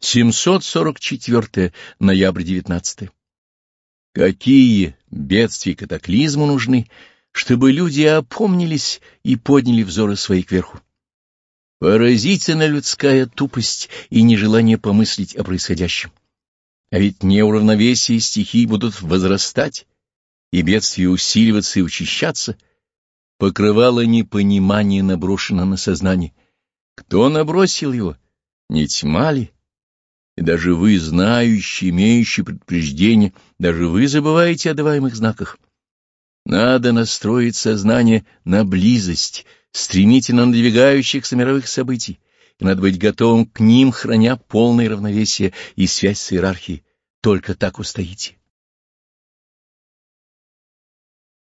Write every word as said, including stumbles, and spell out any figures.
семьсот сорок четыре. Ноябрь девятнадцатое. Какие бедствия и катаклизмы нужны, чтобы люди опомнились и подняли взоры свои кверху? Поразительна людская тупость и нежелание помыслить о происходящем. А ведь неуравновесие стихий будут возрастать, и бедствия усиливаться и учащаться. Покрывало непонимание наброшено на сознание. Кто набросил его? Не тьма ли? И даже вы, знающие, имеющие предупреждение, даже вы забываете о даваемых знаках. Надо настроить сознание на близость, стремительно надвигающихся мировых событий, и надо быть готовым к ним, храня полное равновесие и связь с иерархией. Только так устоите.